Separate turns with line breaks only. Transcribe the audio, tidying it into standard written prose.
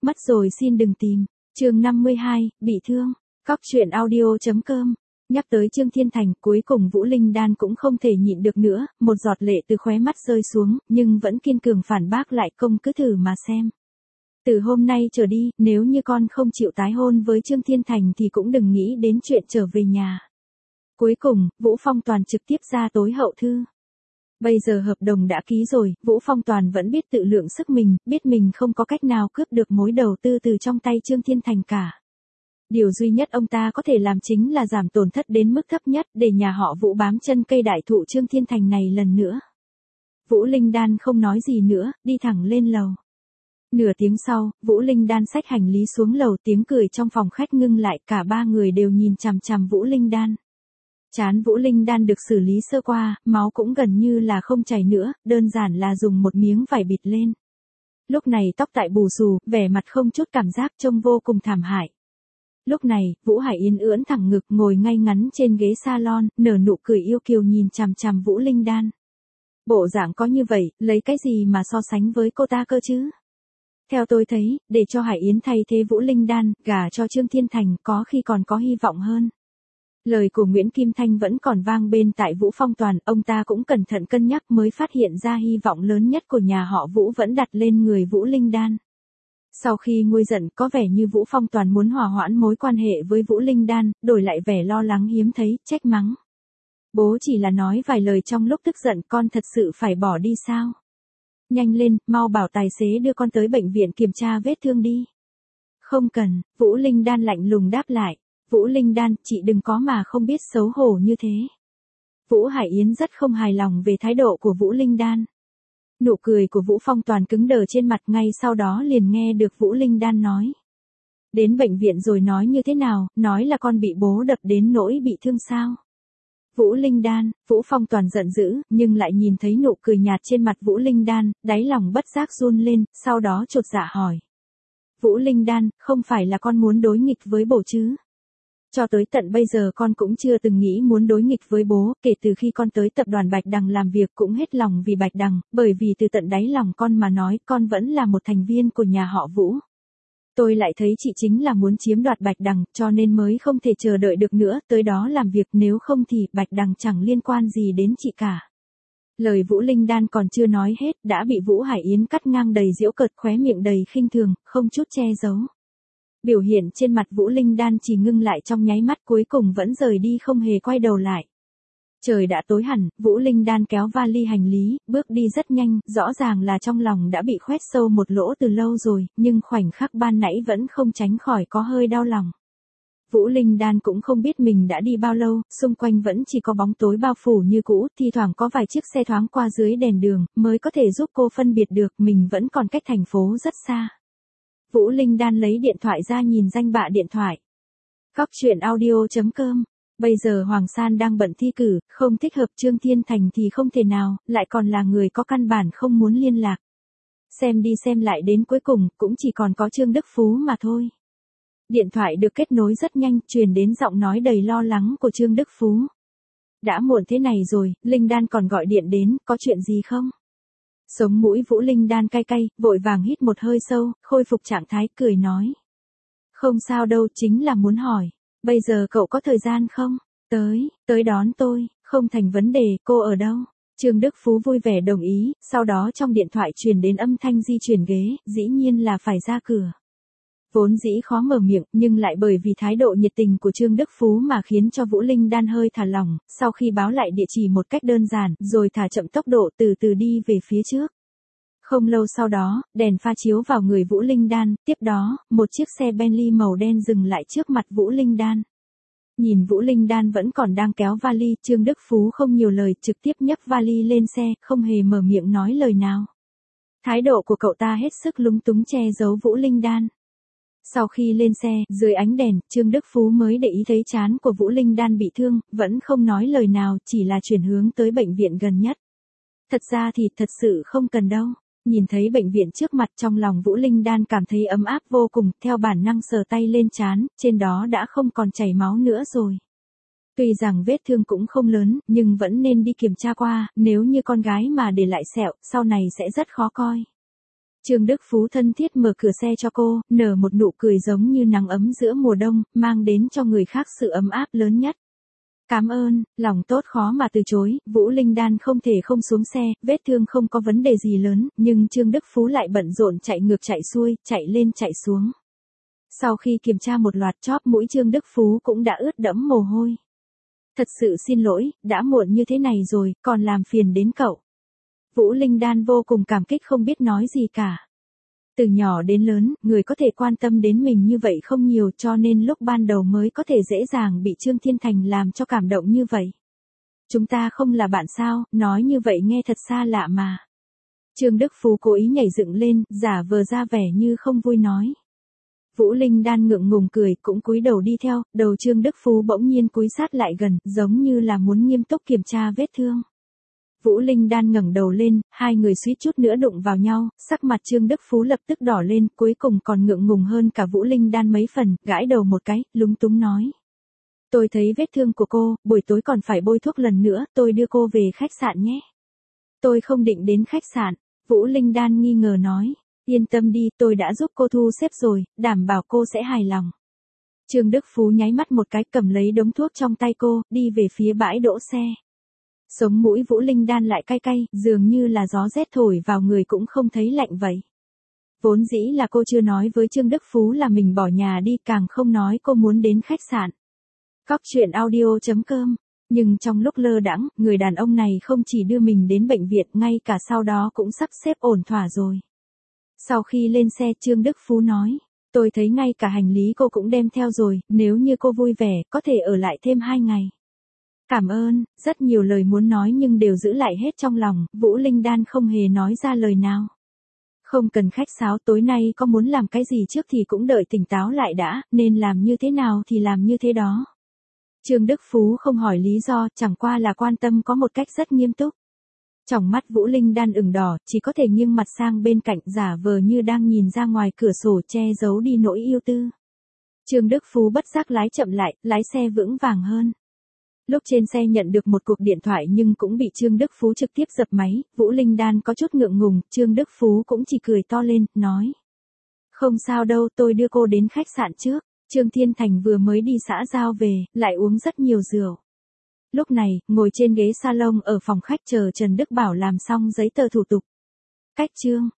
mất rồi xin đừng tìm. Chương 52, bị thương. Cóc truyện audio.com. Nhắc tới Trương Thiên Thành, cuối cùng Vũ Linh Đan cũng không thể nhịn được nữa, một giọt lệ từ khóe mắt rơi xuống, nhưng vẫn kiên cường phản bác lại, công cứ thử mà xem. Từ hôm nay trở đi, nếu như con không chịu tái hôn với Trương Thiên Thành thì cũng đừng nghĩ đến chuyện trở về nhà. Cuối cùng, Vũ Phong Toàn trực tiếp ra tối hậu thư. Bây giờ hợp đồng đã ký rồi, Vũ Phong Toàn vẫn biết tự lượng sức mình, biết mình không có cách nào cướp được mối đầu tư từ trong tay Trương Thiên Thành cả. Điều duy nhất ông ta có thể làm chính là giảm tổn thất đến mức thấp nhất để nhà họ Vũ bám chân cây đại thụ Trương Thiên Thành này lần nữa. Vũ Linh Đan không nói gì nữa, đi thẳng lên lầu. Nửa tiếng sau, Vũ Linh Đan xách hành lý xuống lầu, tiếng cười trong phòng khách ngưng lại, cả ba người đều nhìn chằm chằm Vũ Linh Đan. Trán Vũ Linh Đan được xử lý sơ qua, máu cũng gần như là không chảy nữa, đơn giản là dùng một miếng vải bịt lên. Lúc này tóc tại bù xù, vẻ mặt không chút cảm giác, trông vô cùng thảm hại. Lúc này, Vũ Hải Yến ưỡn thẳng ngực ngồi ngay ngắn trên ghế salon, nở nụ cười yêu kiều nhìn chằm chằm Vũ Linh Đan. Bộ dạng có như vậy, lấy cái gì mà so sánh với cô ta cơ chứ? Theo tôi thấy, để cho Hải Yến thay thế Vũ Linh Đan, gả cho Trương Thiên Thành có khi còn có hy vọng hơn. Lời của Nguyễn Kim Thanh vẫn còn vang bên tại Vũ Phong Toàn, ông ta cũng cẩn thận cân nhắc mới phát hiện ra hy vọng lớn nhất của nhà họ Vũ vẫn đặt lên người Vũ Linh Đan. Sau khi nguôi giận, có vẻ như Vũ Phong Toàn muốn hòa hoãn mối quan hệ với Vũ Linh Đan, đổi lại vẻ lo lắng hiếm thấy, trách mắng. Bố chỉ là nói vài lời trong lúc tức giận, con thật sự phải bỏ đi sao? Nhanh lên, mau bảo tài xế đưa con tới bệnh viện kiểm tra vết thương đi. Không cần, Vũ Linh Đan lạnh lùng đáp lại. Vũ Linh Đan, chị đừng có mà không biết xấu hổ như thế. Vũ Hải Yến rất không hài lòng về thái độ của Vũ Linh Đan. Nụ cười của Vũ Phong Toàn cứng đờ trên mặt, ngay sau đó liền nghe được Vũ Linh Đan nói. Đến bệnh viện rồi nói như thế nào, nói là con bị bố đập đến nỗi bị thương sao? Vũ Linh Đan, Vũ Phong Toàn giận dữ, nhưng lại nhìn thấy nụ cười nhạt trên mặt Vũ Linh Đan, đáy lòng bất giác run lên, sau đó chột dạ hỏi. Vũ Linh Đan, không phải là con muốn đối nghịch với bố chứ? Cho tới tận bây giờ con cũng chưa từng nghĩ muốn đối nghịch với bố, kể từ khi con tới tập đoàn Bạch Đằng làm việc cũng hết lòng vì Bạch Đằng, bởi vì từ tận đáy lòng con mà nói, con vẫn là một thành viên của nhà họ Vũ. Tôi lại thấy chị chính là muốn chiếm đoạt Bạch Đằng, cho nên mới không thể chờ đợi được nữa, tới đó làm việc, nếu không thì Bạch Đằng chẳng liên quan gì đến chị cả. Lời Vũ Linh Đan còn chưa nói hết, đã bị Vũ Hải Yến cắt ngang đầy giễu cợt, khóe miệng đầy khinh thường, không chút che giấu. Biểu hiện trên mặt Vũ Linh Đan chỉ ngưng lại trong nháy mắt, cuối cùng vẫn rời đi không hề quay đầu lại. Trời đã tối hẳn, Vũ Linh Đan kéo vali hành lý, bước đi rất nhanh, rõ ràng là trong lòng đã bị khoét sâu một lỗ từ lâu rồi, nhưng khoảnh khắc ban nãy vẫn không tránh khỏi có hơi đau lòng. Vũ Linh Đan cũng không biết mình đã đi bao lâu, xung quanh vẫn chỉ có bóng tối bao phủ như cũ, thi thoảng có vài chiếc xe thoáng qua dưới đèn đường, mới có thể giúp cô phân biệt được mình vẫn còn cách thành phố rất xa. Vũ Linh Đan lấy điện thoại ra nhìn danh bạ điện thoại. Cóc truyện audio.com. Bây giờ Hoàng San đang bận thi cử, không thích hợp Trương Thiên Thành thì không thể nào, lại còn là người có căn bản không muốn liên lạc. Xem đi xem lại đến cuối cùng, cũng chỉ còn có Trương Đức Phú mà thôi. Điện thoại được kết nối rất nhanh, truyền đến giọng nói đầy lo lắng của Trương Đức Phú. Đã muộn thế này rồi, Linh Đan còn gọi điện đến, có chuyện gì không? Sống mũi Vũ Linh Đan cay cay, vội vàng hít một hơi sâu, khôi phục trạng thái, cười nói. Không sao đâu, chính là muốn hỏi, bây giờ cậu có thời gian không? Tới đón tôi, không thành vấn đề, cô ở đâu? Trương Đức Phú vui vẻ đồng ý, sau đó trong điện thoại truyền đến âm thanh di chuyển ghế, dĩ nhiên là phải ra cửa. Vốn dĩ khó mở miệng, nhưng lại bởi vì thái độ nhiệt tình của Trương Đức Phú mà khiến cho Vũ Linh Đan hơi thả lỏng, sau khi báo lại địa chỉ một cách đơn giản, rồi thả chậm tốc độ từ từ đi về phía trước. Không lâu sau đó, đèn pha chiếu vào người Vũ Linh Đan, tiếp đó, một chiếc xe Bentley màu đen dừng lại trước mặt Vũ Linh Đan. Nhìn Vũ Linh Đan vẫn còn đang kéo vali, Trương Đức Phú không nhiều lời, trực tiếp nhấc vali lên xe, không hề mở miệng nói lời nào. Thái độ của cậu ta hết sức lúng túng che giấu Vũ Linh Đan. Sau khi lên xe, dưới ánh đèn, Trương Đức Phú mới để ý thấy trán của Vũ Linh Đan bị thương, vẫn không nói lời nào, chỉ là chuyển hướng tới bệnh viện gần nhất. Thật ra thì thật sự không cần đâu. Nhìn thấy bệnh viện trước mặt, trong lòng Vũ Linh Đan cảm thấy ấm áp vô cùng, theo bản năng sờ tay lên trán, trên đó đã không còn chảy máu nữa rồi. Tuy rằng vết thương cũng không lớn, nhưng vẫn nên đi kiểm tra qua, nếu như con gái mà để lại sẹo, sau này sẽ rất khó coi. Trương Đức Phú thân thiết mở cửa xe cho cô, nở một nụ cười giống như nắng ấm giữa mùa đông, mang đến cho người khác sự ấm áp lớn nhất. Cảm ơn, lòng tốt khó mà từ chối, Vũ Linh Đan không thể không xuống xe, vết thương không có vấn đề gì lớn, nhưng Trương Đức Phú lại bận rộn chạy ngược chạy xuôi, chạy lên chạy xuống. Sau khi kiểm tra một loạt chóp mũi Trương Đức Phú cũng đã ướt đẫm mồ hôi. Thật sự xin lỗi, đã muộn như thế này rồi, còn làm phiền đến cậu. Vũ Linh Đan vô cùng cảm kích không biết nói gì cả. Từ nhỏ đến lớn, người có thể quan tâm đến mình như vậy không nhiều cho nên lúc ban đầu mới có thể dễ dàng bị Trương Thiên Thành làm cho cảm động như vậy. Chúng ta không là bạn sao, nói như vậy nghe thật xa lạ mà. Trương Đức Phú cố ý nhảy dựng lên, giả vờ ra vẻ như không vui nói. Vũ Linh Đan ngượng ngùng cười cũng cúi đầu đi theo, đầu Trương Đức Phú bỗng nhiên cúi sát lại gần, giống như là muốn nghiêm túc kiểm tra vết thương. Vũ Linh Đan ngẩng đầu lên, hai người suýt chút nữa đụng vào nhau, sắc mặt Trương Đức Phú lập tức đỏ lên, cuối cùng còn ngượng ngùng hơn cả Vũ Linh Đan mấy phần, gãi đầu một cái, lúng túng nói. Tôi thấy vết thương của cô, buổi tối còn phải bôi thuốc lần nữa, tôi đưa cô về khách sạn nhé. Tôi không định đến khách sạn, Vũ Linh Đan nghi ngờ nói. Yên tâm đi, tôi đã giúp cô thu xếp rồi, đảm bảo cô sẽ hài lòng. Trương Đức Phú nháy mắt một cái cầm lấy đống thuốc trong tay cô, đi về phía bãi đỗ xe. Sống mũi Vũ Linh Đan lại cay cay, dường như là gió rét thổi vào người cũng không thấy lạnh vậy. Vốn dĩ là cô chưa nói với Trương Đức Phú là mình bỏ nhà đi, càng không nói cô muốn đến khách sạn. Cóc truyện audio.com. Nhưng trong lúc lơ đãng, người đàn ông này không chỉ đưa mình đến bệnh viện, ngay cả sau đó cũng sắp xếp ổn thỏa rồi. Sau khi lên xe, Trương Đức Phú nói, tôi thấy ngay cả hành lý cô cũng đem theo rồi, nếu như cô vui vẻ, có thể ở lại thêm 2 ngày. Cảm ơn, rất nhiều lời muốn nói nhưng đều giữ lại hết trong lòng, Vũ Linh Đan không hề nói ra lời nào. Không cần khách sáo, tối nay có muốn làm cái gì trước thì cũng đợi tỉnh táo lại đã, nên làm như thế nào thì làm như thế đó. Trương Đức Phú không hỏi lý do, chẳng qua là quan tâm có một cách rất nghiêm túc. Trong mắt Vũ Linh Đan ửng đỏ, chỉ có thể nghiêng mặt sang bên cạnh giả vờ như đang nhìn ra ngoài cửa sổ che giấu đi nỗi yêu tư. Trương Đức Phú bất giác lái chậm lại, lái xe vững vàng hơn. Lúc trên xe nhận được một cuộc điện thoại nhưng cũng bị Trương Đức Phú trực tiếp dập máy, Vũ Linh Đan có chút ngượng ngùng, Trương Đức Phú cũng chỉ cười to lên, nói. Không sao đâu, tôi đưa cô đến khách sạn trước. Trương Thiên Thành vừa mới đi xã giao về, lại uống rất nhiều rượu. Lúc này, ngồi trên ghế salon ở phòng khách chờ Trần Đức Bảo làm xong giấy tờ thủ tục. Cách Trương